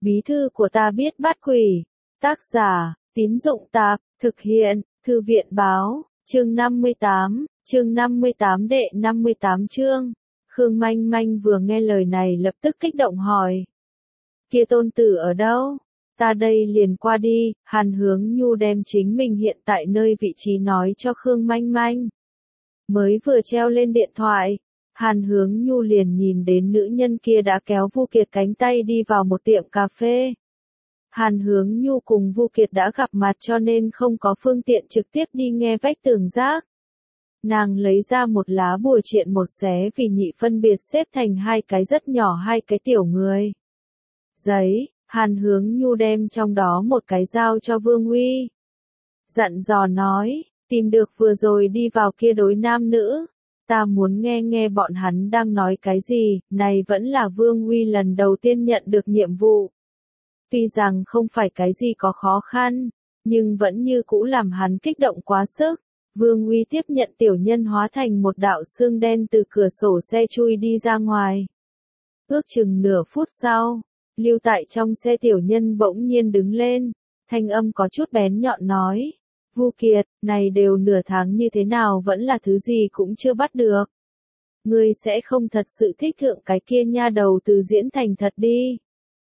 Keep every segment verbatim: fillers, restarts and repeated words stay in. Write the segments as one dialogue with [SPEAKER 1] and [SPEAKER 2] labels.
[SPEAKER 1] Bí thư của ta biết bắt quỷ. Tác giả, Tín Dụng Tạp, thực hiện, Thư viện Báo, chương năm mươi tám, chương năm mươi tám đệ năm mươi tám chương. Khương Manh Manh vừa nghe lời này lập tức kích động hỏi. Kia tôn tử ở đâu? Ta đây liền qua đi. Hàn Hướng Nhu đem chính mình hiện tại nơi vị trí nói cho Khương Manh Manh. Mới vừa treo lên điện thoại, Hàn Hướng Nhu liền nhìn đến nữ nhân kia đã kéo Vu Kiệt cánh tay đi vào một tiệm cà phê. Hàn Hướng Nhu cùng Vu Kiệt đã gặp mặt cho nên không có phương tiện trực tiếp đi nghe vách tường giác. Nàng lấy ra một lá bùa triện một xé vì nhị phân biệt xếp thành hai cái rất nhỏ hai cái tiểu người. Giấy, Hàn Hướng Nhu đem trong đó một cái giao cho Vương Uy. Dặn dò nói, tìm được vừa rồi đi vào kia đối nam nữ. Ta muốn nghe nghe bọn hắn đang nói cái gì, này vẫn là Vương Uy lần đầu tiên nhận được nhiệm vụ. Tuy rằng không phải cái gì có khó khăn, nhưng vẫn như cũ làm hắn kích động quá sức. Vương Uy tiếp nhận tiểu nhân hóa thành một đạo xương đen từ cửa sổ xe chui đi ra ngoài. Ước chừng nửa phút sau, lưu tại trong xe tiểu nhân bỗng nhiên đứng lên, thanh âm có chút bén nhọn nói. Vu Kiệt, này đều nửa tháng như thế nào vẫn là thứ gì cũng chưa bắt được. Ngươi sẽ không thật sự thích thượng cái kia nha đầu từ diễn thành thật đi.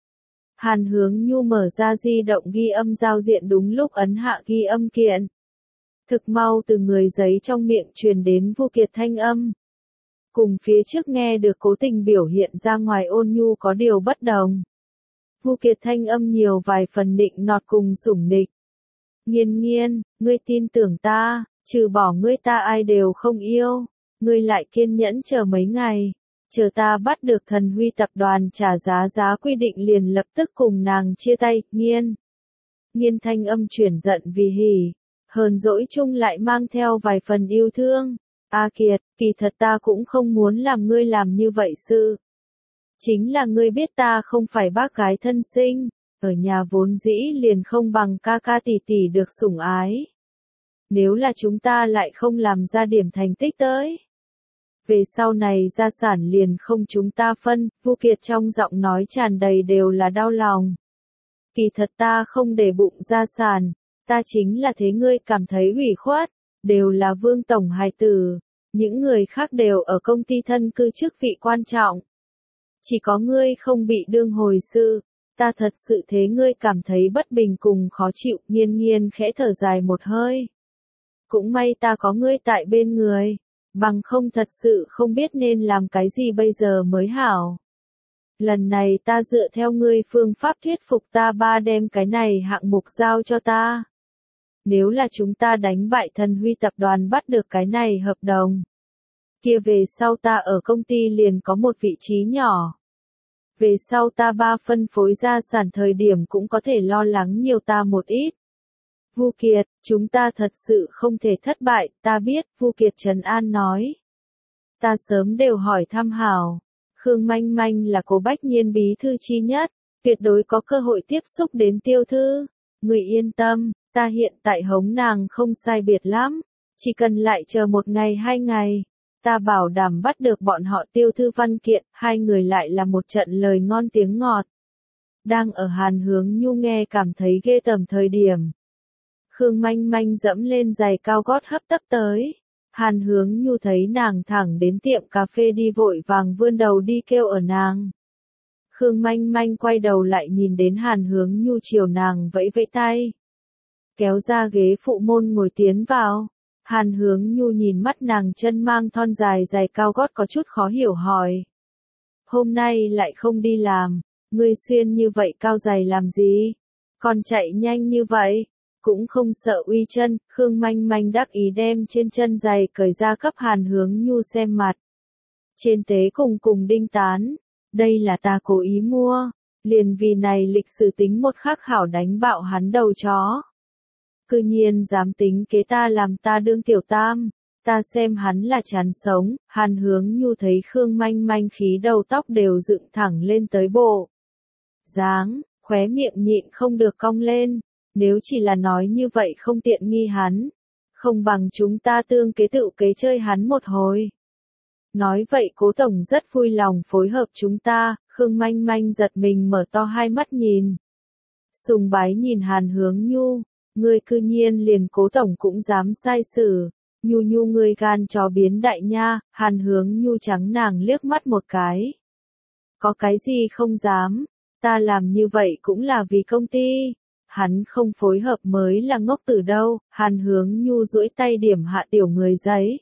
[SPEAKER 1] Hàn Hướng Nhu mở ra di động ghi âm giao diện đúng lúc ấn hạ ghi âm kiện. Thực mau từ người giấy trong miệng truyền đến Vu Kiệt thanh âm. Cùng phía trước nghe được cố tình biểu hiện ra ngoài ôn nhu có điều bất đồng. Vu Kiệt thanh âm nhiều vài phần nịnh nọt cùng sủng nịch. Nghiên nghiên, ngươi tin tưởng ta, trừ bỏ ngươi ta ai đều không yêu. Ngươi lại kiên nhẫn chờ mấy ngày. Chờ ta bắt được Thần Huy tập đoàn trả giá giá quy định liền lập tức cùng nàng chia tay. Nghiên. Nghiên thanh âm chuyển giận vì hỉ. Hờn dỗi chung lại mang theo vài phần yêu thương. A Kiệt, kỳ thật ta cũng không muốn làm ngươi làm như vậy sự. Chính là ngươi biết ta không phải bác gái thân sinh, ở nhà vốn dĩ liền không bằng ca ca tỷ tỷ được sủng ái. Nếu là chúng ta lại không làm ra điểm thành tích tới, về sau này gia sản liền không chúng ta phân. Vu Kiệt trong giọng nói tràn đầy đều là đau lòng. Kỳ thật ta không để bụng gia sản. Ta chính là thế ngươi cảm thấy ủy khuất, đều là Vương tổng hài tử, những người khác đều ở công ty thân cư chức vị quan trọng. Chỉ có ngươi không bị đương hồi sự, ta thật sự thế ngươi cảm thấy bất bình cùng khó chịu. Nghiên nghiên khẽ thở dài một hơi. Cũng may ta có ngươi tại bên người, bằng không thật sự không biết nên làm cái gì bây giờ mới hảo. Lần này ta dựa theo ngươi phương pháp thuyết phục ta ba đem cái này hạng mục giao cho ta. Nếu là chúng ta đánh bại Thần Huy tập đoàn bắt được cái này hợp đồng, kia về sau ta ở công ty liền có một vị trí nhỏ. Về sau ta ba phân phối gia sản thời điểm cũng có thể lo lắng nhiều ta một ít. Vu Kiệt, chúng ta thật sự không thể thất bại, ta biết. Vu Kiệt trấn an nói. Ta sớm đều hỏi thăm hảo. Khương Manh Manh là Cố Bách Nhiên bí thư chi nhất, tuyệt đối có cơ hội tiếp xúc đến tiêu thư. Người yên tâm. Ta hiện tại hống nàng không sai biệt lắm, chỉ cần lại chờ một ngày hai ngày, ta bảo đảm bắt được bọn họ tiêu thư văn kiện. Hai người lại là một trận lời ngon tiếng ngọt. Đang ở Hàn Hướng Nhu nghe cảm thấy ghê tởm thời điểm. Khương Manh Manh dẫm lên giày cao gót hấp tấp tới. Hàn Hướng Nhu thấy nàng thẳng đến tiệm cà phê đi vội vàng vươn đầu đi kêu ở nàng. Khương Manh Manh quay đầu lại nhìn đến Hàn Hướng Nhu chiều nàng vẫy vẫy tay. Kéo ra ghế phụ môn ngồi tiến vào. Hàn Hướng Nhu nhìn mắt nàng chân mang thon dài giày cao gót có chút khó hiểu hỏi. Hôm nay lại không đi làm, ngươi xuyên như vậy cao giày làm gì? Còn chạy nhanh như vậy, cũng không sợ uy chân. Khương Manh Manh đắc ý đem trên chân giày cởi ra cấp Hàn Hướng Nhu xem mặt. Trên tế cùng cùng đinh tán, đây là ta cố ý mua, liền vì này lịch sử tính một khắc hảo đánh bạo hắn đầu chó. Cư nhiên dám tính kế ta làm ta đương tiểu tam, ta xem hắn là chán sống. Hàn Hướng Nhu thấy Khương Manh Manh khí đầu tóc đều dựng thẳng lên tới bộ dáng, khóe miệng nhịn không được cong lên. Nếu chỉ là nói như vậy không tiện nghi hắn, không bằng chúng ta tương kế tự kế chơi hắn một hồi. Nói vậy Cố tổng rất vui lòng phối hợp chúng ta. Khương Manh Manh giật mình mở to hai mắt nhìn. Sùng bái nhìn Hàn Hướng Nhu, ngươi cư nhiên liền Cố tổng cũng dám sai xử. Nhu Nhu ngươi gan chó biến đại nha. Hàn Hướng Nhu trắng nàng liếc mắt một cái. Có cái gì không dám, ta làm như vậy cũng là vì công ty. Hắn không phối hợp mới là ngốc từ đâu. Hàn Hướng Nhu duỗi tay điểm hạ tiểu người giấy.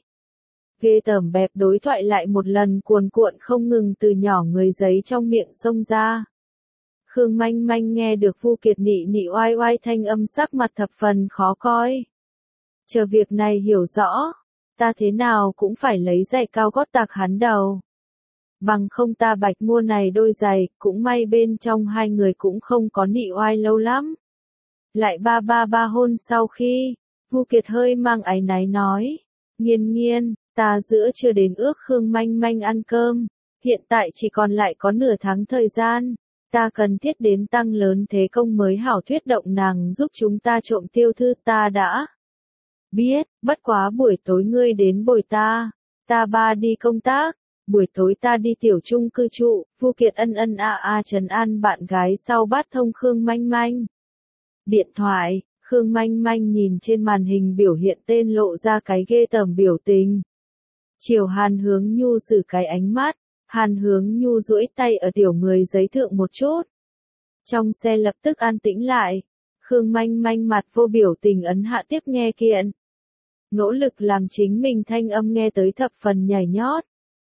[SPEAKER 1] Ghê tởm bẹp đối thoại lại một lần cuồn cuộn không ngừng từ nhỏ người giấy trong miệng xông ra. Khương Manh Manh nghe được Vu Kiệt nị nị oai oai thanh âm sắc mặt thập phần khó coi. Chờ việc này hiểu rõ, ta thế nào cũng phải lấy giày cao gót tạc hắn đầu. Bằng không ta bạch mua này đôi giày, cũng may bên trong hai người cũng không có nị oai lâu lắm. Lại ba ba ba hôn sau khi, Vu Kiệt hơi mang áy náy nói, Nghiên Nghiên, ta giữa chưa đến ước Khương Manh Manh ăn cơm, hiện tại chỉ còn lại có nửa tháng thời gian, ta cần thiết đến tăng lớn thế công mới hảo thuyết động nàng giúp chúng ta trộm tiêu thư. Ta đã biết, bất quá buổi tối ngươi đến bồi ta, ta ba đi công tác, buổi tối ta đi tiểu trung cư trụ. Vu Kiệt ân ân a a trấn an bạn gái sau bát thông Khương Manh Manh. Điện thoại, Khương Manh Manh nhìn trên màn hình biểu hiện tên lộ ra cái ghê tởm biểu tình. Chiều Hàn Hướng Nhu xử cái ánh mắt, Hàn Hướng Nhu duỗi tay ở tiểu người giấy thượng một chút. Trong xe lập tức an tĩnh lại, Khương Manh Manh mặt vô biểu tình ấn hạ tiếp nghe kiện. Nỗ lực làm chính mình thanh âm nghe tới thập phần nhảy nhót.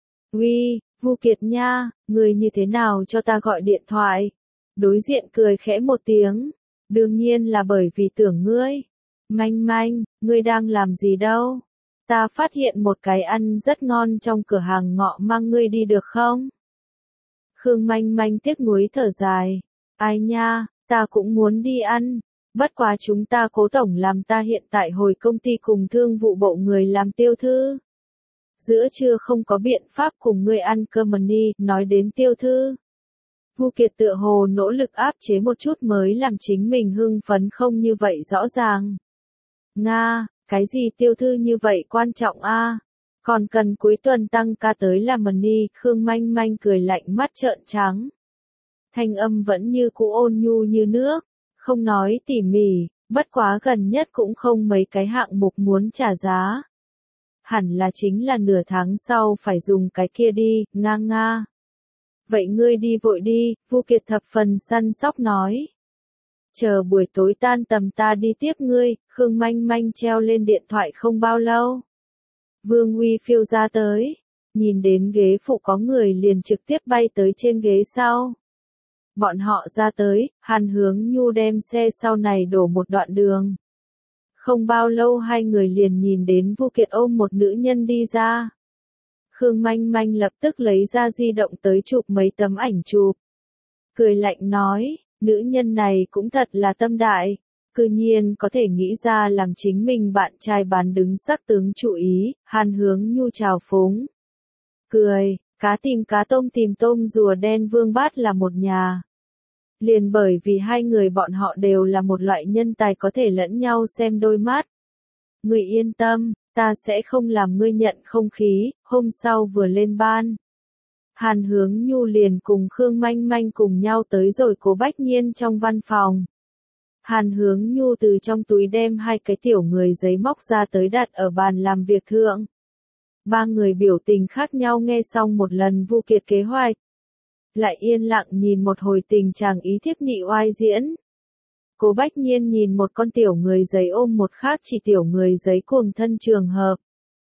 [SPEAKER 1] Uy, Vu Kiệt nha, người như thế nào cho ta gọi điện thoại? Đối diện cười khẽ một tiếng. Đương nhiên là bởi vì tưởng ngươi. Manh Manh, ngươi đang làm gì đâu? Ta phát hiện một cái ăn rất ngon trong cửa hàng ngọ mang ngươi đi được không? Khương Manh Manh tiếc nuối thở dài. Ai nha, ta cũng muốn đi ăn. Bất quá chúng ta Cố tổng làm ta hiện tại hồi công ty cùng thương vụ bộ người làm tiêu thư. Giữa trưa không có biện pháp cùng ngươi ăn cơm đi. Nói đến tiêu thư, Vu Kiệt tựa hồ nỗ lực áp chế một chút mới làm chính mình hưng phấn không như vậy rõ ràng. Nga, cái gì tiêu thư như vậy quan trọng a? À? Còn cần cuối tuần tăng ca tới làm đi. Khương Manh Manh cười lạnh mắt trợn trắng. Thanh âm vẫn như cũ ôn nhu như nước, không nói tỉ mỉ, bất quá gần nhất cũng không mấy cái hạng mục muốn trả giá. Hẳn là chính là nửa tháng sau phải dùng cái kia đi. Nga nga. Vậy ngươi đi vội đi, Vu Kiệt thập phần săn sóc nói. Chờ buổi tối tan tầm ta đi tiếp ngươi. Khương Manh Manh treo lên điện thoại không bao lâu. Vương Uy phiêu ra tới, nhìn đến ghế phụ có người liền trực tiếp bay tới trên ghế sau. Bọn họ ra tới, Hàn Hướng Nhu đem xe sau này đổ một đoạn đường. Không bao lâu hai người liền nhìn đến Vu Kiệt ôm một nữ nhân đi ra. Khương Manh Manh lập tức lấy ra di động tới chụp mấy tấm ảnh chụp. Cười lạnh nói, nữ nhân này cũng thật là tâm đại, cư nhiên có thể nghĩ ra làm chính mình bạn trai bán đứng sắc tướng chú ý. Hàn Hướng Nhu chào phúng. Cười, cá tìm cá tôm tìm tôm rùa đen vương bát là một nhà. Liền bởi vì hai người bọn họ đều là một loại nhân tài có thể lẫn nhau xem đôi mắt. Ngươi yên tâm, ta sẽ không làm ngươi nhận không khí. Hôm sau vừa lên ban, Hàn Hướng Nhu liền cùng Khương Manh Manh cùng nhau tới rồi Cố Bách Nhiên trong văn phòng. Hàn Hướng Nhu từ trong túi đem hai cái tiểu người giấy móc ra tới đặt ở bàn làm việc thượng. Ba người biểu tình khác nhau nghe xong một lần Vu Kiệt kế hoạch. Lại yên lặng nhìn một hồi tình chàng ý thiếp nị oai diễn. Cố Bách Nhiên nhìn một con tiểu người giấy ôm một khác chỉ tiểu người giấy cuồng thân trường hợp.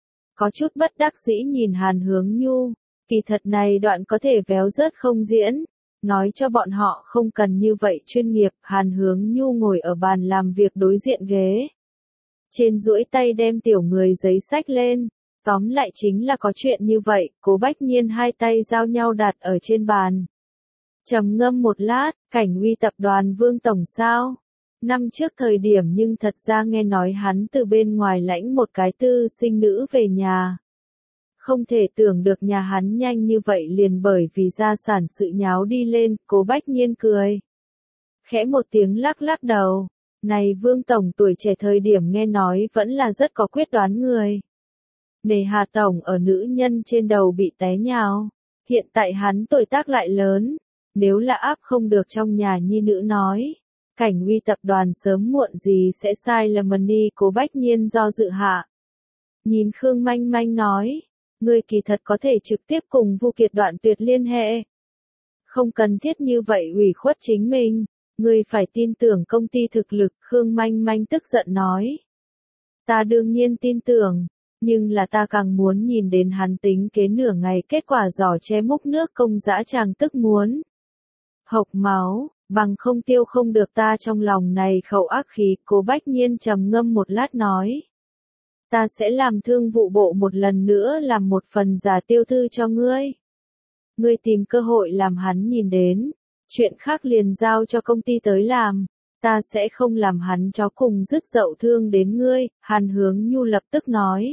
[SPEAKER 1] Có chút bất đắc dĩ nhìn Hàn Hướng Nhu, kỳ thật này đoạn có thể véo rớt không diễn. Nói cho bọn họ không cần như vậy chuyên nghiệp. Hàn Hướng Nhu ngồi ở bàn làm việc đối diện ghế. Trên duỗi tay đem tiểu người giấy xách lên. Tóm lại chính là có chuyện như vậy. Cố Bách Nhiên hai tay giao nhau đặt ở trên bàn. Trầm ngâm một lát, Cảnh Uy tập đoàn Vương tổng sao? Năm trước thời điểm nhưng thật ra nghe nói hắn từ bên ngoài lãnh một cái tư sinh nữ về nhà. Không thể tưởng được nhà hắn nhanh như vậy liền bởi vì gia sản sự nháo đi lên. Cố Bách Nhiên cười. Khẽ một tiếng lắc lắc đầu. Này Vương tổng tuổi trẻ thời điểm nghe nói vẫn là rất có quyết đoán người. Nề Hà tổng ở nữ nhân trên đầu bị té nhào. Hiện tại hắn tuổi tác lại lớn, nếu là áp không được trong nhà nhi nữ nói. Cảnh Uy tập đoàn sớm muộn gì sẽ sai lầm money. Cố Bách Nhiên do dự hạ. Nhìn Khương Manh Manh nói, ngươi kỳ thật có thể trực tiếp cùng Vu Kiệt đoạn tuyệt liên hệ. Không cần thiết như vậy ủy khuất chính mình, ngươi phải tin tưởng công ty thực lực. Khương Manh Manh tức giận nói. Ta đương nhiên tin tưởng, nhưng là ta càng muốn nhìn đến hắn tính kế nửa ngày kết quả giỏ che múc nước công dã tràng tức muốn. Hộc máu, bằng không tiêu không được ta trong lòng này khẩu ác khí. Cố Bách Nhiên trầm ngâm một lát nói. Ta sẽ làm thương vụ bộ một lần nữa làm một phần giả tiêu thư cho ngươi. Ngươi tìm cơ hội làm hắn nhìn đến, chuyện khác liền giao cho công ty tới làm, ta sẽ không làm hắn chó cùng dứt dậu thương đến ngươi. Hàn Hướng Nhu lập tức nói.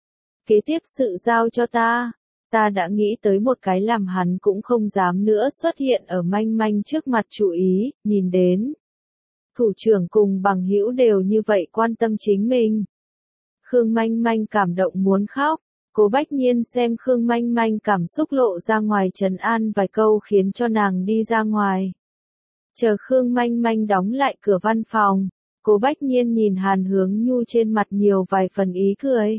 [SPEAKER 1] Kế tiếp sự giao cho ta, ta đã nghĩ tới một cái làm hắn cũng không dám nữa xuất hiện ở Manh Manh trước mặt chú ý, nhìn đến. Thủ trưởng cùng bằng hữu đều như vậy quan tâm chính mình. Khương Manh Manh cảm động muốn khóc, Cố Bách Nhiên xem Khương Manh Manh cảm xúc lộ ra ngoài trấn an vài câu khiến cho nàng đi ra ngoài. Chờ Khương Manh Manh đóng lại cửa văn phòng, Cố Bách Nhiên nhìn Hàn Hướng Nhu trên mặt nhiều vài phần ý cười.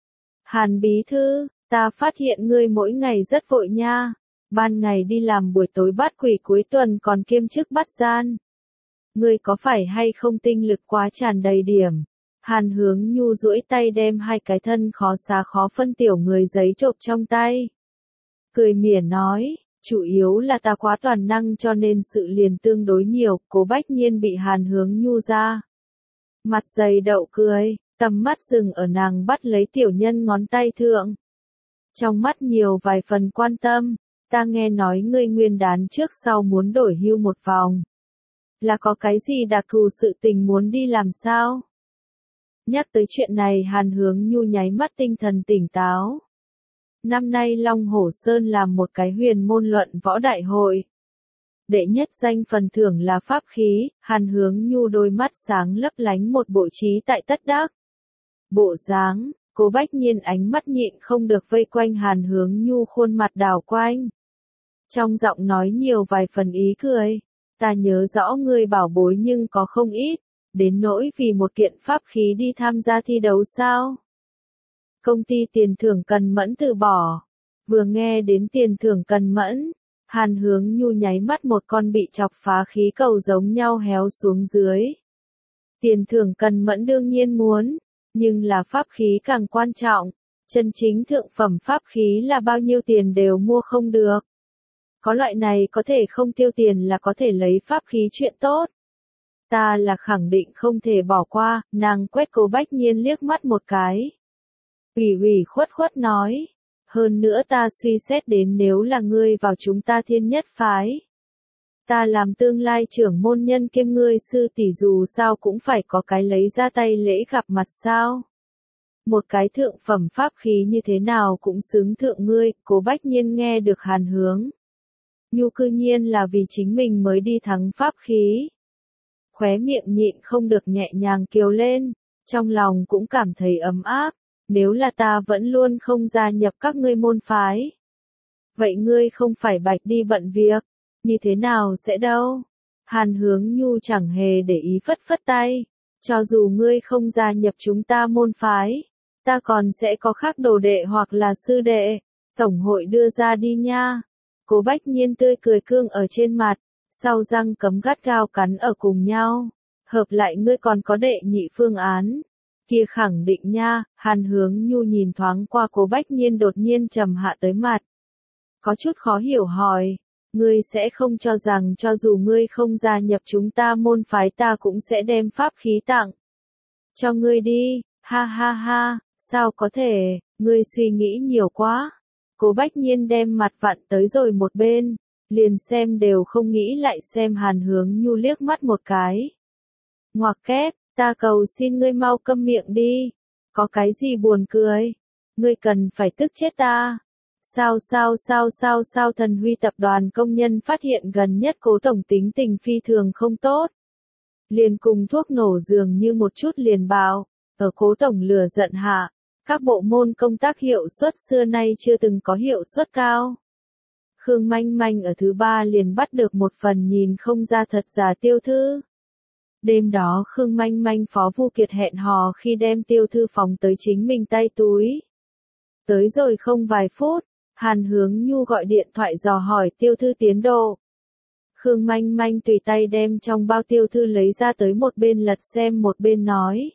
[SPEAKER 1] Hàn bí thư, ta phát hiện ngươi mỗi ngày rất vội nha, ban ngày đi làm buổi tối bắt quỷ cuối tuần còn kiêm chức bắt gian. Ngươi có phải hay không tinh lực quá tràn đầy điểm? Hàn Hướng Nhu duỗi tay đem hai cái thân khó xá khó phân tiểu người giấy chộp trong tay. Cười mỉa nói, chủ yếu là ta quá toàn năng cho nên sự liền tương đối nhiều. Cố Bách Nhiên bị Hàn Hướng Nhu ra mặt dày đậu cười, tầm mắt dừng ở nàng bắt lấy tiểu nhân ngón tay thượng. Trong mắt nhiều vài phần quan tâm, ta nghe nói ngươi nguyên đán trước sau muốn đổi hưu một vòng. Là có cái gì đặc thù sự tình muốn đi làm sao? Nhắc tới chuyện này Hàn Hướng Nhu nháy mắt tinh thần tỉnh táo. Năm nay Long Hổ Sơn làm một cái huyền môn luận võ đại hội. Đệ nhất danh phần thưởng là pháp khí. Hàn Hướng Nhu đôi mắt sáng lấp lánh một bộ trí tại tất đắc. Bộ dáng, Cố Bách Nhiên ánh mắt nhịn không được vây quanh Hàn Hướng Nhu khuôn mặt đảo quanh. Trong giọng nói nhiều vài phần ý cười. Ta nhớ rõ ngươi bảo bối nhưng có không ít. Đến nỗi vì một kiện pháp khí đi tham gia thi đấu sao? Công ty tiền thưởng cần mẫn từ bỏ. Vừa nghe đến tiền thưởng cần mẫn, Hàn Hướng Nhu nháy mắt một con bị chọc phá khí cầu giống nhau héo xuống dưới. Tiền thưởng cần mẫn đương nhiên muốn, nhưng là pháp khí càng quan trọng. Chân chính thượng phẩm pháp khí là bao nhiêu tiền đều mua không được. Có loại này có thể không tiêu tiền là có thể lấy pháp khí chuyện tốt. Ta là khẳng định không thể bỏ qua. Nàng quét Cố Bách Nhiên liếc mắt một cái. Ủy ủy khuất khuất nói. Hơn nữa ta suy xét đến nếu là ngươi vào chúng ta Thiên Nhất phái. Ta làm tương lai trưởng môn nhân kiêm ngươi sư tỷ dù sao cũng phải có cái lấy ra tay lễ gặp mặt sao. Một cái thượng phẩm pháp khí như thế nào cũng xứng thượng ngươi. Cố Bách Nhiên nghe được Hàn Hướng Nhu cư nhiên là vì chính mình mới đi thắng pháp khí. Khóe miệng nhịn không được nhẹ nhàng kiều lên, trong lòng cũng cảm thấy ấm áp. Nếu là ta vẫn luôn không gia nhập các ngươi môn phái. Vậy ngươi không phải bạch đi bận việc, như thế nào sẽ đâu? Hàn Hướng Nhu chẳng hề để ý phất phất tay. Cho dù ngươi không gia nhập chúng ta môn phái, ta còn sẽ có khác đồ đệ hoặc là sư đệ. Tổng hội đưa ra đi nha. Cố Bách Nhiên tươi cười cương ở trên mặt, sau răng cấm gắt gao cắn ở cùng nhau. Hợp lại ngươi còn có đệ nhị phương án. Kia khẳng định nha. Hàn Hướng Nhu nhìn thoáng qua Cố Bách Nhiên đột nhiên trầm hạ tới mặt. Có chút khó hiểu hỏi. Ngươi sẽ không cho rằng cho dù ngươi không gia nhập chúng ta môn phái ta cũng sẽ đem pháp khí tặng cho ngươi đi. Ha ha ha, sao có thể, ngươi suy nghĩ nhiều quá. Cố Bách Nhiên đem mặt vặn tới rồi một bên, liền xem đều không nghĩ lại xem Hàn Hướng Nhu liếc mắt một cái. Ngoặc kép, ta cầu xin ngươi mau câm miệng đi. Có cái gì buồn cười? Ngươi cần phải tức chết ta. Sao sao sao sao sao Thần Huy tập đoàn công nhân phát hiện gần nhất Cố tổng tính tình phi thường không tốt. Liền cùng thuốc nổ dường như một chút liền bạo, ở Cố tổng lửa giận hạ, các bộ môn công tác hiệu suất xưa nay chưa từng có hiệu suất cao. Khương Manh Manh ở thứ ba liền bắt được một phần nhìn không ra thật giả tiêu thư. Đêm đó Khương Manh Manh phó Vu Kiệt hẹn hò khi đem tiêu thư phóng tới chính mình tay túi. Tới rồi không vài phút, Hàn Hướng Nhu gọi điện thoại dò hỏi tiêu thư tiến độ. Khương Manh Manh tùy tay đem trong bao tiêu thư lấy ra tới một bên lật xem một bên nói.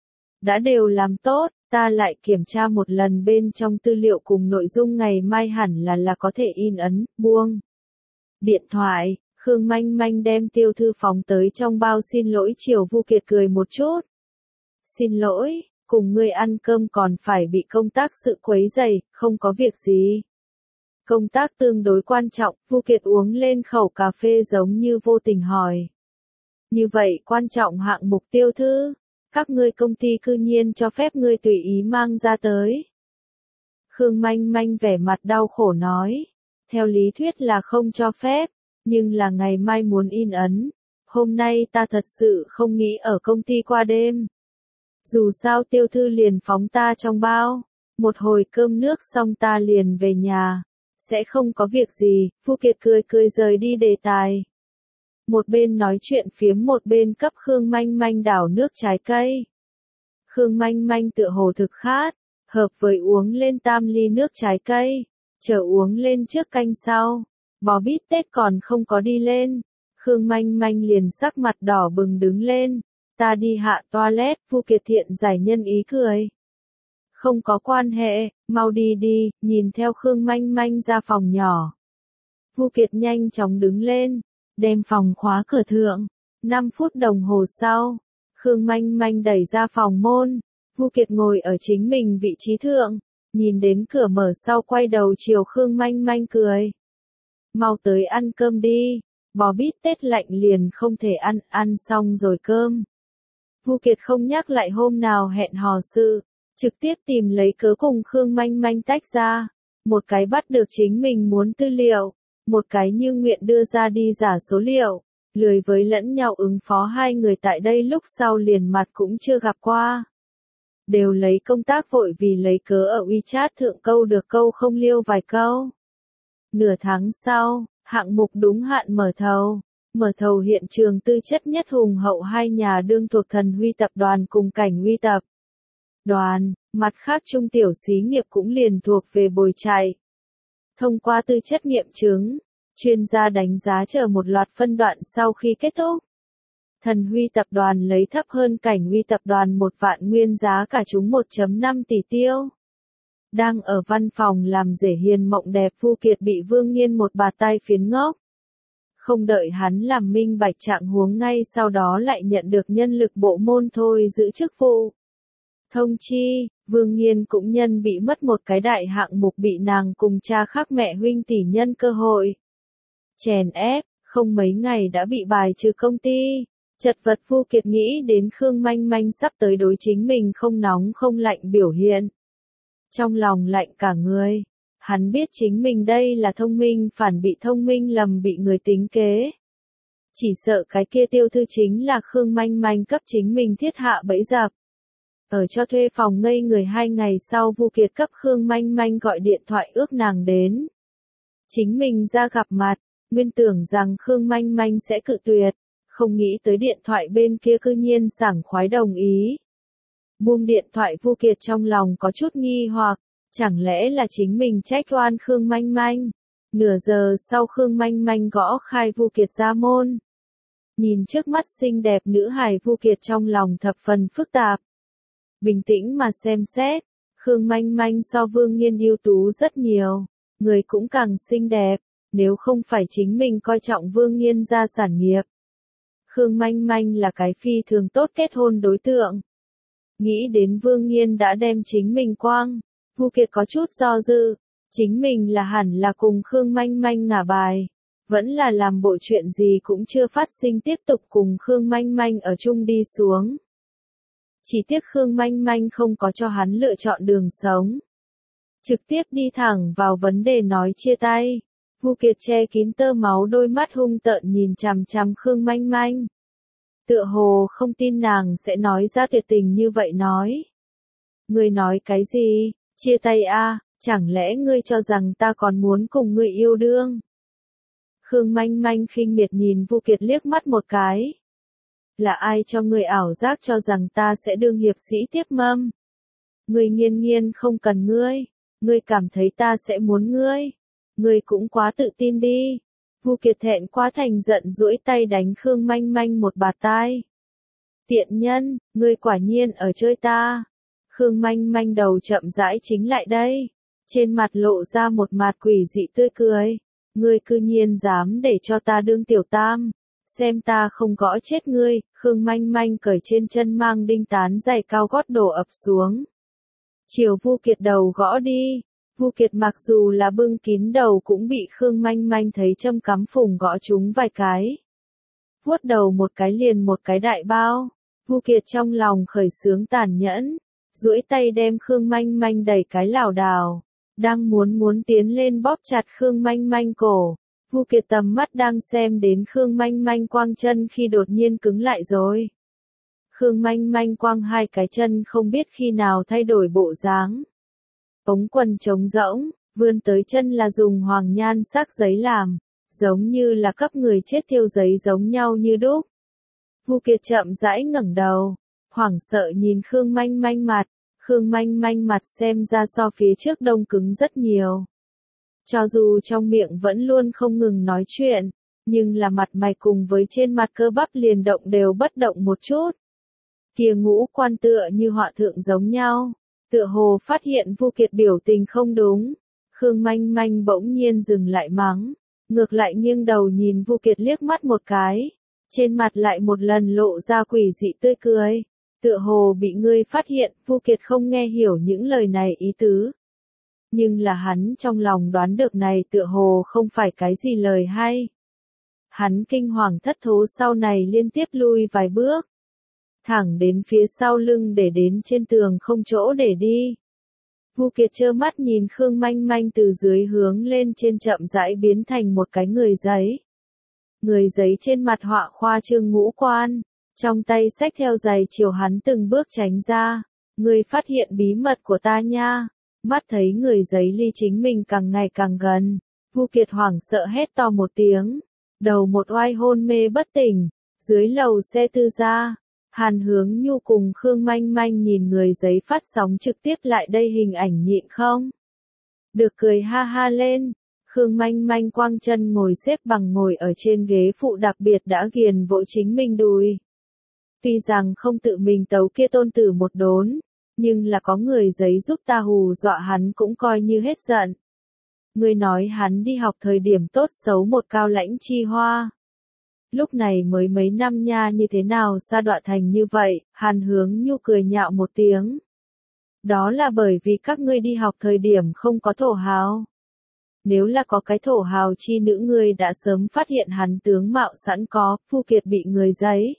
[SPEAKER 1] Đã đều làm tốt, ta lại kiểm tra một lần bên trong tư liệu cùng nội dung ngày mai hẳn là là có thể in ấn, buông. Điện thoại, Khương Manh Manh đem tiêu thư phóng tới trong bao xin lỗi chiều Vu Kiệt cười một chút. Xin lỗi, cùng ngươi ăn cơm còn phải bị công tác sự quấy rầy, không có việc gì. Công tác tương đối quan trọng, Vu Kiệt uống lên khẩu cà phê giống như vô tình hỏi. Như vậy quan trọng hạng mục tiêu thư, các ngươi công ty cư nhiên cho phép ngươi tùy ý mang ra tới. Khương Manh Manh vẻ mặt đau khổ nói, theo lý thuyết là không cho phép, nhưng là ngày mai muốn in ấn, hôm nay ta thật sự không nghĩ ở công ty qua đêm. Dù sao tiêu thư liền phóng ta trong bao, một hồi cơm nước xong ta liền về nhà. Sẽ không có việc gì, Vu Kiệt cười cười rời đi đề tài. Một bên nói chuyện phiếm một bên cấp Khương Manh Manh đảo nước trái cây. Khương Manh Manh tựa hồ thực khát, hợp với uống lên tam ly nước trái cây, chờ uống lên trước canh sau. Bò bít tết còn không có đi lên, Khương Manh Manh liền sắc mặt đỏ bừng đứng lên. Ta đi hạ toilet, Vu Kiệt thiện giải nhân ý cười. Không có quan hệ, mau đi đi, nhìn theo Khương Manh Manh ra phòng nhỏ. Vu Kiệt nhanh chóng đứng lên, đem phòng khóa cửa thượng. năm phút đồng hồ sau, Khương Manh Manh đẩy ra phòng môn. Vu Kiệt ngồi ở chính mình vị trí thượng, nhìn đến cửa mở sau quay đầu chiều Khương Manh Manh cười. Mau tới ăn cơm đi, bò bít tết lạnh liền không thể ăn, ăn xong rồi cơm. Vu Kiệt không nhắc lại hôm nào hẹn hò sự. Trực tiếp tìm lấy cớ cùng Khương Manh Manh tách ra, một cái bắt được chính mình muốn tư liệu, một cái như nguyện đưa ra đi giả số liệu, lười với lẫn nhau ứng phó hai người tại đây lúc sau liền mặt cũng chưa gặp qua. Đều lấy công tác vội vì lấy cớ ở WeChat thượng câu được câu không liêu vài câu. Nửa tháng sau, hạng mục đúng hạn mở thầu. Mở thầu hiện trường tư chất nhất hùng hậu hai nhà đương thuộc Thần Huy tập đoàn cùng Cảnh Huy tập đoàn, mặt khác trung tiểu xí nghiệp cũng liền thuộc về bồi chạy. Thông qua tư chất nghiệm chứng, chuyên gia đánh giá chờ một loạt phân đoạn sau khi kết thúc. Thần Huy tập đoàn lấy thấp hơn Cảnh Huy tập đoàn một vạn nguyên giá cả trúng một phẩy năm tỷ tiêu. Đang ở văn phòng làm rể hiền mộng đẹp Vu Kiệt bị Vương Nghiên một bạt tay phiến ngốc. Không đợi hắn làm minh bạch trạng huống ngay sau đó lại nhận được nhân lực bộ môn thôi giữ chức vụ. Thông chi, Vương Nghiên cũng nhân bị mất một cái đại hạng mục bị nàng cùng cha khác mẹ huynh tỷ nhân cơ hội. Chèn ép, không mấy ngày đã bị bài trừ công ty. Chật vật Vu Kiệt nghĩ đến Khương Manh Manh sắp tới đối chính mình không nóng không lạnh biểu hiện. Trong lòng lạnh cả người. Hắn biết chính mình đây là thông minh phản bị thông minh lầm bị người tính kế. Chỉ sợ cái kia tiêu thư chính là Khương Manh Manh cấp chính mình thiết hạ bẫy dập. Ở cho thuê phòng ngây người hai ngày sau Vu Kiệt cấp Khương Manh Manh gọi điện thoại ước nàng đến. Chính mình ra gặp mặt, nguyên tưởng rằng Khương Manh Manh sẽ cự tuyệt, không nghĩ tới điện thoại bên kia cư nhiên sảng khoái đồng ý. Buông điện thoại Vu Kiệt trong lòng có chút nghi hoặc, chẳng lẽ là chính mình trách oan Khương Manh Manh. Nửa giờ sau Khương Manh Manh gõ khai Vu Kiệt ra môn. Nhìn trước mắt xinh đẹp nữ hài Vu Kiệt trong lòng thập phần phức tạp. Bình tĩnh mà xem xét, Khương Manh Manh so Vương Nghiên ưu tú rất nhiều, người cũng càng xinh đẹp, nếu không phải chính mình coi trọng Vương Nghiên gia sản nghiệp. Khương Manh Manh là cái phi thường tốt kết hôn đối tượng. Nghĩ đến Vương Nghiên đã đem chính mình quang, Vu Kiệt có chút do dự, chính mình là hẳn là cùng Khương Manh Manh ngả bài, vẫn là làm bộ chuyện gì cũng chưa phát sinh tiếp tục cùng Khương Manh Manh ở chung đi xuống. Chỉ tiếc Khương Manh Manh không có cho hắn lựa chọn đường sống. Trực tiếp đi thẳng vào vấn đề nói chia tay. Vu Kiệt che kín tơ máu đôi mắt hung tợn nhìn chằm chằm Khương Manh Manh. Tựa hồ không tin nàng sẽ nói ra tuyệt tình như vậy nói. Người nói cái gì, chia tay a, Chẳng lẽ ngươi cho rằng ta còn muốn cùng ngươi yêu đương? Khương Manh Manh khinh miệt nhìn Vu Kiệt liếc mắt một cái. Là ai cho ngươi ảo giác cho rằng ta sẽ đương hiệp sĩ tiếp mâm? Ngươi Nghiên Nghiên không cần ngươi, ngươi cảm thấy ta sẽ muốn ngươi. Ngươi cũng quá tự tin đi. Vu Kiệt thẹn quá thành giận duỗi tay đánh Khương Manh Manh một bạt tai. Tiện nhân, ngươi quả nhiên ở chơi ta. Khương Manh Manh đầu chậm rãi chính lại đây. Trên mặt lộ ra một mặt quỷ dị tươi cười. Ngươi cư nhiên dám để cho ta đương tiểu tam. Xem ta không gõ chết ngươi. Khương Manh Manh cởi trên chân mang đinh tán giày cao gót đổ ập xuống. Chiều Vu Kiệt đầu gõ đi. Vu Kiệt mặc dù là bưng kín đầu cũng bị Khương Manh Manh thấy châm cắm phùng gõ trúng vài cái. Vuốt đầu một cái liền một cái đại bao. Vu Kiệt trong lòng khởi sướng tàn nhẫn. Duỗi tay đem Khương Manh Manh đẩy cái lảo đảo. Đang muốn muốn tiến lên bóp chặt Khương Manh Manh cổ. Vu Kiệt tầm mắt đang xem đến Khương Manh Manh quang chân khi đột nhiên cứng lại rồi. Khương Manh Manh quang hai cái chân không biết khi nào thay đổi bộ dáng. Ống quần trống rỗng, vươn tới chân là dùng hoàng nhan sắc giấy làm, giống như là cấp người chết thiêu giấy giống nhau như đúc. Vu Kiệt chậm rãi ngẩng đầu, hoảng sợ nhìn Khương Manh Manh mặt, Khương Manh Manh mặt xem ra so phía trước đông cứng rất nhiều. Cho dù trong miệng vẫn luôn không ngừng nói chuyện, nhưng là mặt mày cùng với trên mặt cơ bắp liền động đều bất động một chút. Kia ngũ quan tựa như họa thượng giống nhau. Tựa hồ phát hiện Vu Kiệt biểu tình không đúng. Khương Manh Manh bỗng nhiên dừng lại mắng. Ngược lại nghiêng đầu nhìn Vu Kiệt liếc mắt một cái. Trên mặt lại một lần lộ ra quỷ dị tươi cười. Tựa hồ bị ngươi phát hiện, Vu Kiệt không nghe hiểu những lời này ý tứ. Nhưng là hắn trong lòng đoán được này tựa hồ không phải cái gì lời hay. Hắn kinh hoàng thất thố sau này liên tiếp lui vài bước. Thẳng đến phía sau lưng để đến trên tường không chỗ để đi. Vu Kiệt trơ mắt nhìn Khương Manh Manh từ dưới hướng lên trên chậm rãi biến thành một cái người giấy. Người giấy trên mặt họa khoa trương ngũ quan, trong tay xách theo giày chiều hắn từng bước tránh ra. Ngươi phát hiện bí mật của ta nha. Mắt thấy người giấy ly chính mình càng ngày càng gần. Vu Kiệt hoảng sợ hét to một tiếng. Đầu một oai hôn mê bất tỉnh. Dưới lầu xe tư gia. Hàn Hướng Nhu cùng Khương Manh Manh nhìn người giấy phát sóng trực tiếp lại đây hình ảnh nhịn không? Được cười ha ha lên. Khương Manh Manh quang chân ngồi xếp bằng ngồi ở trên ghế phụ đặc biệt đã ghiền vỗ chính mình đùi. Tuy rằng không tự mình tấu kia tôn tử một đốn, nhưng là có người giấy giúp ta hù dọa hắn cũng coi như hết giận. Người nói hắn đi học thời điểm tốt xấu một cao lãnh chi hoa. Lúc này mới mấy năm nha như thế nào sa đọa thành như vậy, Hàn Hướng Nhu cười nhạo một tiếng. Đó là bởi vì các ngươi đi học thời điểm không có thổ hào. Nếu là có cái thổ hào chi nữ ngươi đã sớm phát hiện hắn tướng mạo sẵn có, Vu Kiệt bị người giấy.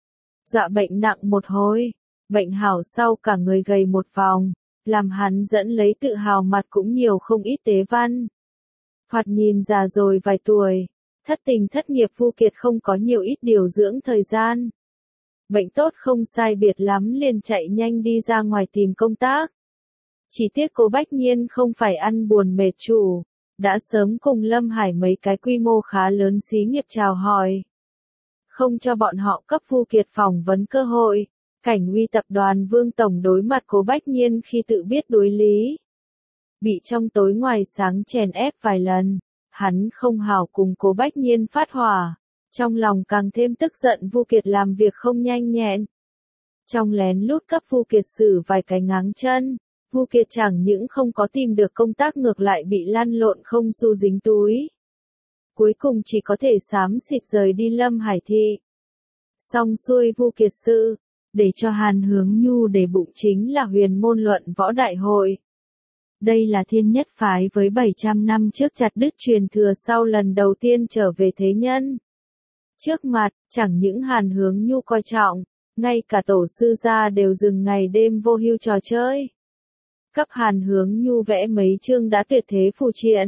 [SPEAKER 1] Dọa bệnh nặng một hồi, bệnh hảo sau cả người gầy một vòng, làm hắn dẫn lấy tự hào mặt cũng nhiều không ít tế văn. Thoạt nhìn già rồi vài tuổi. Thất tình thất nghiệp Vu Kiệt không có nhiều ít điều dưỡng thời gian. Bệnh tốt không sai biệt lắm liền chạy nhanh đi ra ngoài tìm công tác. Chỉ tiếc cô Bách Nhiên không phải ăn buồn mệt chủ, đã sớm cùng Lâm Hải mấy cái quy mô khá lớn xí nghiệp chào hỏi. Không cho bọn họ cấp Vu Kiệt phỏng vấn cơ hội, Cảnh Uy tập đoàn Vương Tổng đối mặt cô Bách Nhiên khi tự biết đối lý. Bị trong tối ngoài sáng chèn ép vài lần. Hắn không hảo cùng Cố Bách Nhiên phát hỏa, trong lòng càng thêm tức giận Vu Kiệt làm việc không nhanh nhẹn. Trong lén lút cấp Vu Kiệt xử vài cái ngáng chân, Vu Kiệt chẳng những không có tìm được công tác ngược lại bị lăn lộn không xu dính túi. Cuối cùng chỉ có thể xám xịt rời đi Lâm Hải thị. Xong xuôi Vu Kiệt sự, để cho Hàn Hướng Nhu để bụng chính là huyền môn luận võ đại hội. Đây là thiên nhất phái với bảy trăm năm trước chặt đứt truyền thừa sau lần đầu tiên trở về thế nhân. Trước mặt, chẳng những Hàn Hướng Nhu coi trọng, ngay cả tổ sư gia đều dừng ngày đêm vô hưu trò chơi. Cấp Hàn Hướng Nhu vẽ mấy chương đã tuyệt thế phù triện.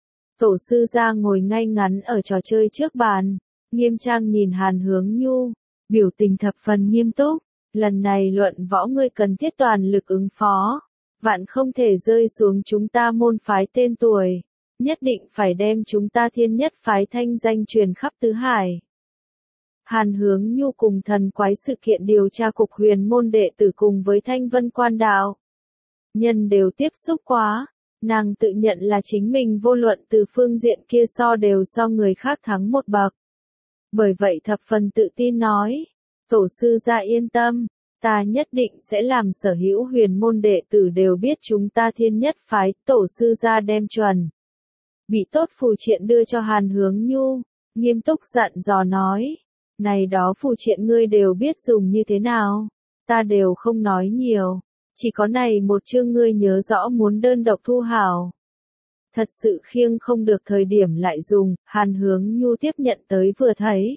[SPEAKER 1] Tổ sư gia ngồi ngay ngắn ở trò chơi trước bàn, nghiêm trang nhìn Hàn Hướng Nhu, biểu tình thập phần nghiêm túc. Lần này luận võ ngươi cần thiết toàn lực ứng phó. Vạn không thể rơi xuống chúng ta môn phái tên tuổi. Nhất định phải đem chúng ta thiên nhất phái thanh danh truyền khắp tứ hải. Hàn Hướng Nhu cùng thần quái sự kiện điều tra cục huyền môn đệ tử cùng với Thanh Vân Quan đạo nhân đều tiếp xúc quá, nàng tự nhận là chính mình vô luận từ phương diện kia so đều so người khác thắng một bậc. Bởi vậy thập phần tự tin nói, tổ sư gia yên tâm, ta nhất định sẽ làm sở hữu huyền môn đệ tử đều biết chúng ta thiên nhất phái. Tổ sư gia đem chuẩn bị tốt phù triện đưa cho Hàn Hướng Nhu, nghiêm túc dặn dò nói, này đó phù triện ngươi đều biết dùng như thế nào, ta đều không nói nhiều, chỉ có này một chương ngươi nhớ rõ muốn đơn độc thu hảo. Thật sự khiêng không được thời điểm lại dùng. Hàn Hướng Nhu tiếp nhận tới vừa thấy,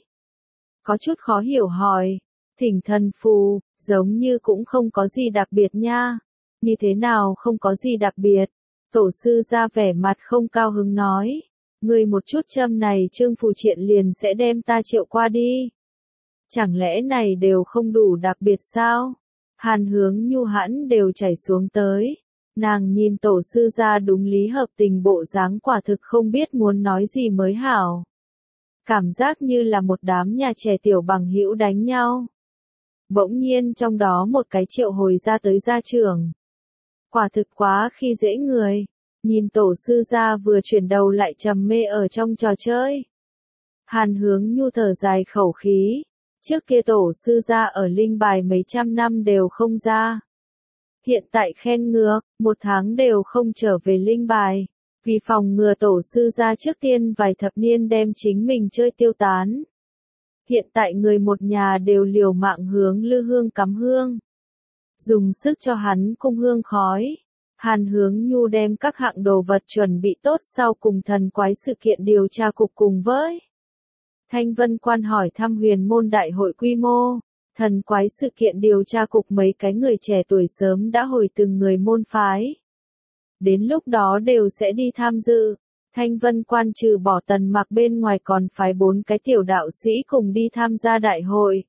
[SPEAKER 1] có chút khó hiểu hỏi, thỉnh thần phù, giống như cũng không có gì đặc biệt nha. Như thế nào không có gì đặc biệt? Tổ sư ra vẻ mặt không cao hứng nói, ngươi một chút châm này chương phù triện liền sẽ đem ta triệu qua đi. Chẳng lẽ này đều không đủ đặc biệt sao? Hàn Hướng Nhu hãn đều chảy xuống tới. Nàng nhìn tổ sư ra đúng lý hợp tình bộ dáng quả thực không biết muốn nói gì mới hảo. Cảm giác như là một đám nhà trẻ tiểu bằng hữu đánh nhau. Bỗng nhiên trong đó một cái triệu hồi ra tới gia trưởng. Quả thực quá khi dễ người. Nhìn tổ sư ra vừa chuyển đầu lại trầm mê ở trong trò chơi. Hàn Hướng Nhu thở dài khẩu khí. Trước kia tổ sư ra ở linh bài mấy trăm năm đều không ra. Hiện tại khen ngược, một tháng đều không trở về linh bài. Vì phòng ngừa tổ sư ra trước tiên vài thập niên đem chính mình chơi tiêu tán. Hiện tại người một nhà đều liều mạng hướng lư hương cắm hương. Dùng sức cho hắn cung hương khói. Hàn Hướng Nhu đem các hạng đồ vật chuẩn bị tốt sau cùng thần quái sự kiện điều tra cục cùng với Thanh Vân Quan hỏi thăm huyền môn đại hội quy mô. Thần quái sự kiện điều tra cục mấy cái người trẻ tuổi sớm đã hồi từng người môn phái. Đến lúc đó đều sẽ đi tham dự. Thanh Vân Quan trừ bỏ Tần Mặc bên ngoài còn phái bốn cái tiểu đạo sĩ cùng đi tham gia đại hội.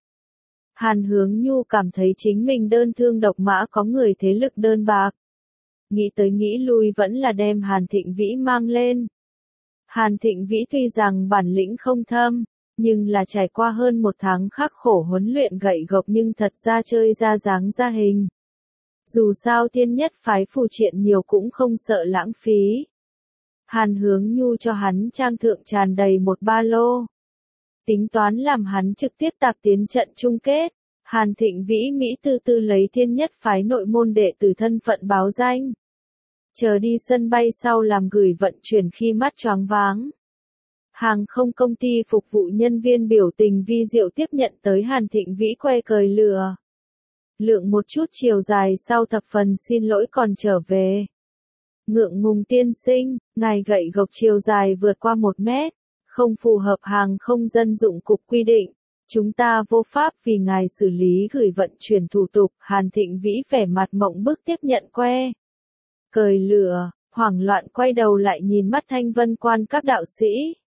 [SPEAKER 1] Hàn Hướng Nhu cảm thấy chính mình đơn thương độc mã có người thế lực đơn bạc. Nghĩ tới nghĩ lui vẫn là đem Hàn Thịnh Vĩ mang lên. Hàn Thịnh Vĩ tuy rằng bản lĩnh không thâm, nhưng là trải qua hơn một tháng khắc khổ huấn luyện gậy gộc nhưng thật ra chơi ra dáng ra hình. Dù sao thiên nhất phái phù triện nhiều cũng không sợ lãng phí. Hàn Hướng Nhu cho hắn trang thượng tràn đầy một ba lô. Tính toán làm hắn trực tiếp tạp tiến trận chung kết. Hàn Thịnh Vĩ Mỹ tư tư lấy thiên nhất phái nội môn đệ tử thân phận báo danh. Chờ đi sân bay sau làm gửi vận chuyển khi mắt choáng váng. Hàng không công ty phục vụ nhân viên biểu tình vi diệu tiếp nhận tới Hàn Thịnh Vĩ que cười lừa. Lượng một chút chiều dài sau thập phần xin lỗi còn trở về. Ngượng ngùng tiên sinh, ngài gậy gộc chiều dài vượt qua một mét, không phù hợp hàng không dân dụng cục quy định. Chúng ta vô pháp vì ngài xử lý gửi vận chuyển thủ tục. Hàn Thịnh Vĩ vẻ mặt mộng bức tiếp nhận que. Cười lừa, hoảng loạn quay đầu lại nhìn mắt Thanh Vân Quan các đạo sĩ.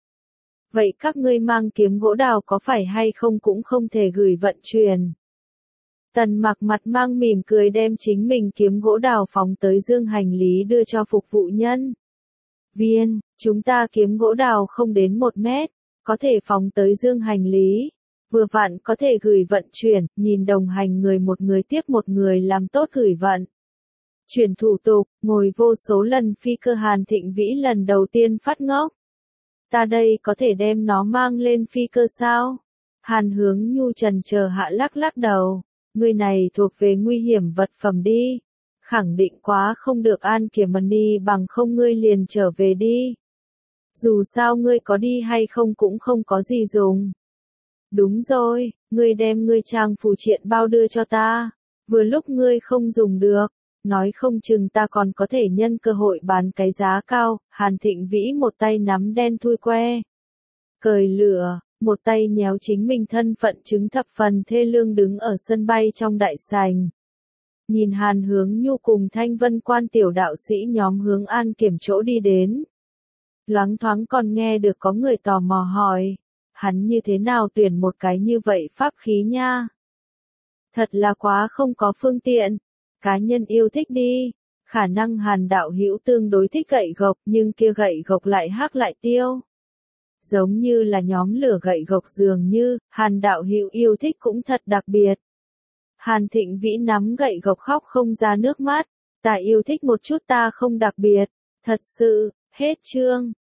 [SPEAKER 1] Vậy các ngươi mang kiếm gỗ đào có phải hay không cũng không thể gửi vận chuyển. Tần Mặc mặt mang mỉm cười đem chính mình kiếm gỗ đào phóng tới dương hành lý đưa cho phục vụ nhân viên. Chúng ta kiếm gỗ đào không đến một mét, có thể phóng tới dương hành lý. Vừa vặn có thể gửi vận chuyển, nhìn đồng hành người một người tiếp một người làm tốt gửi vận. Chuyển thủ tục, ngồi vô số lần phi cơ. Hàn Thịnh Vĩ lần đầu tiên phát ngốc. Ta đây có thể đem nó mang lên phi cơ sao? Hàn Hướng Nhu trần chờ hạ lắc lắc đầu. Người này thuộc về nguy hiểm vật phẩm đi. Khẳng định quá không được an kiểm money bằng không ngươi liền trở về đi. Dù sao ngươi có đi hay không cũng không có gì dùng. Đúng rồi, ngươi đem ngươi trang phù triện bao đưa cho ta. Vừa lúc ngươi không dùng được. Nói không chừng ta còn có thể nhân cơ hội bán cái giá cao. Hàn Thịnh Vĩ một tay nắm đen thui que. Cười lửa, một tay nhéo chính mình thân phận chứng thập phần thê lương đứng ở sân bay trong đại sảnh. Nhìn Hàn Hướng Nhu cùng Thanh Vân Quan tiểu đạo sĩ nhóm hướng an kiểm chỗ đi đến. Loáng thoáng còn nghe được có người tò mò hỏi. Hắn như thế nào tuyển một cái như vậy pháp khí nha? Thật là quá không có phương tiện. Cá nhân yêu thích đi. khả năng Hàn đạo hữu tương đối thích gậy gộc, nhưng kia gậy gộc lại hắc lại tiêu. Giống như là nhóm lửa gậy gộc dường như, Hàn đạo hữu yêu thích cũng thật đặc biệt. Hàn Thịnh Vĩ nắm gậy gộc khóc không ra nước mắt, ta yêu thích một chút ta không đặc biệt, thật sự, hết chương.